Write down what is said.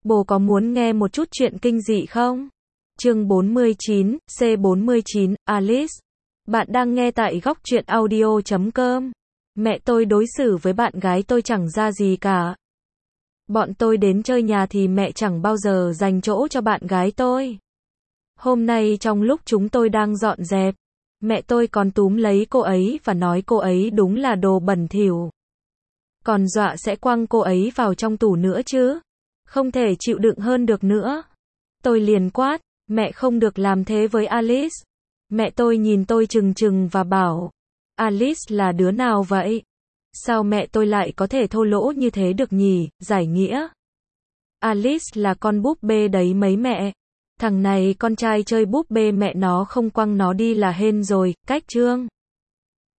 Bố có muốn nghe một chút chuyện kinh dị không? Chương 49, C49, Alice. Bạn đang nghe tại góc truyện audio.com. Mẹ tôi đối xử với bạn gái tôi chẳng ra gì cả. Bọn tôi đến chơi nhà thì mẹ chẳng bao giờ dành chỗ cho bạn gái tôi. Hôm nay trong lúc chúng tôi đang dọn dẹp, mẹ tôi còn túm lấy cô ấy và nói cô ấy đúng là đồ bẩn thỉu. Còn dọa sẽ quăng cô ấy vào trong tủ nữa chứ. Không thể chịu đựng hơn được nữa. Tôi liền quát, mẹ không được làm thế với Alice. Mẹ tôi nhìn tôi trừng trừng và bảo, Alice là đứa nào vậy? Sao mẹ tôi lại có thể thô lỗ như thế được nhỉ? Giải nghĩa. Alice là con búp bê đấy mấy mẹ. Thằng này con trai chơi búp bê mẹ nó không quăng nó đi là hên rồi, cách chương.